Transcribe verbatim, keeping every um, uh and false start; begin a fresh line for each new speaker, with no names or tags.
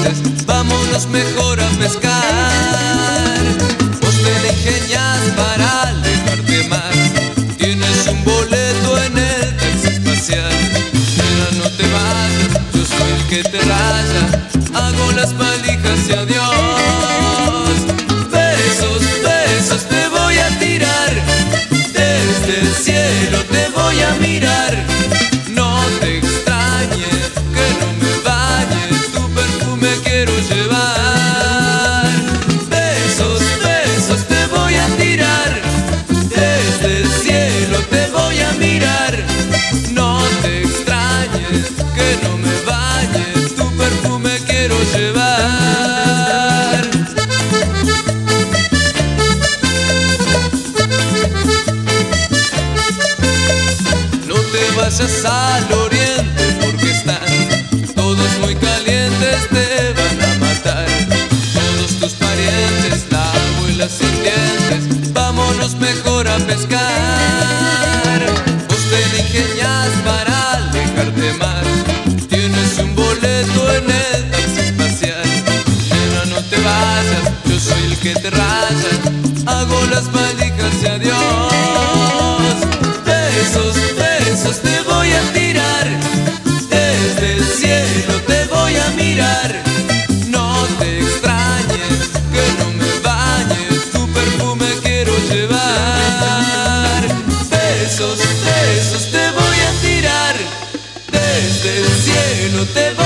calientes, vámonos mejor a pescar. Vos te la ingenias para alejarte más, tienes un boleto en el taxi espacial. Nena, no te vayas, yo soy el que te raya, hago las valijas y adiós. Besos, besos te voy a tirar, desde el cielo te voy a mirar. No te extrañes, que no me bañes, tu perfume quiero llevar. Besos, besos te voy a tirar, desde el cielo te voy a mirar. No te extrañes, que no me bañes, tu perfume quiero llevar. No te vayas al oriente porque están todos muy calientes, te van a matar. Todos tus parientes, la abuela sin dientes, vámonos mejor a pescar. Vos te la ingenias para alejarte más, tienes un boleto en el taxi espacial. Nena, no te vayas, yo soy el que te raya, hago las valijas y adiós. Besos, besos te voy a tirar, desde el cielo te voy a mirar. No te extrañes, que no me bañes, tu perfume quiero llevar. Besos, besos te voy a tirar, desde el cielo te voy a mirar.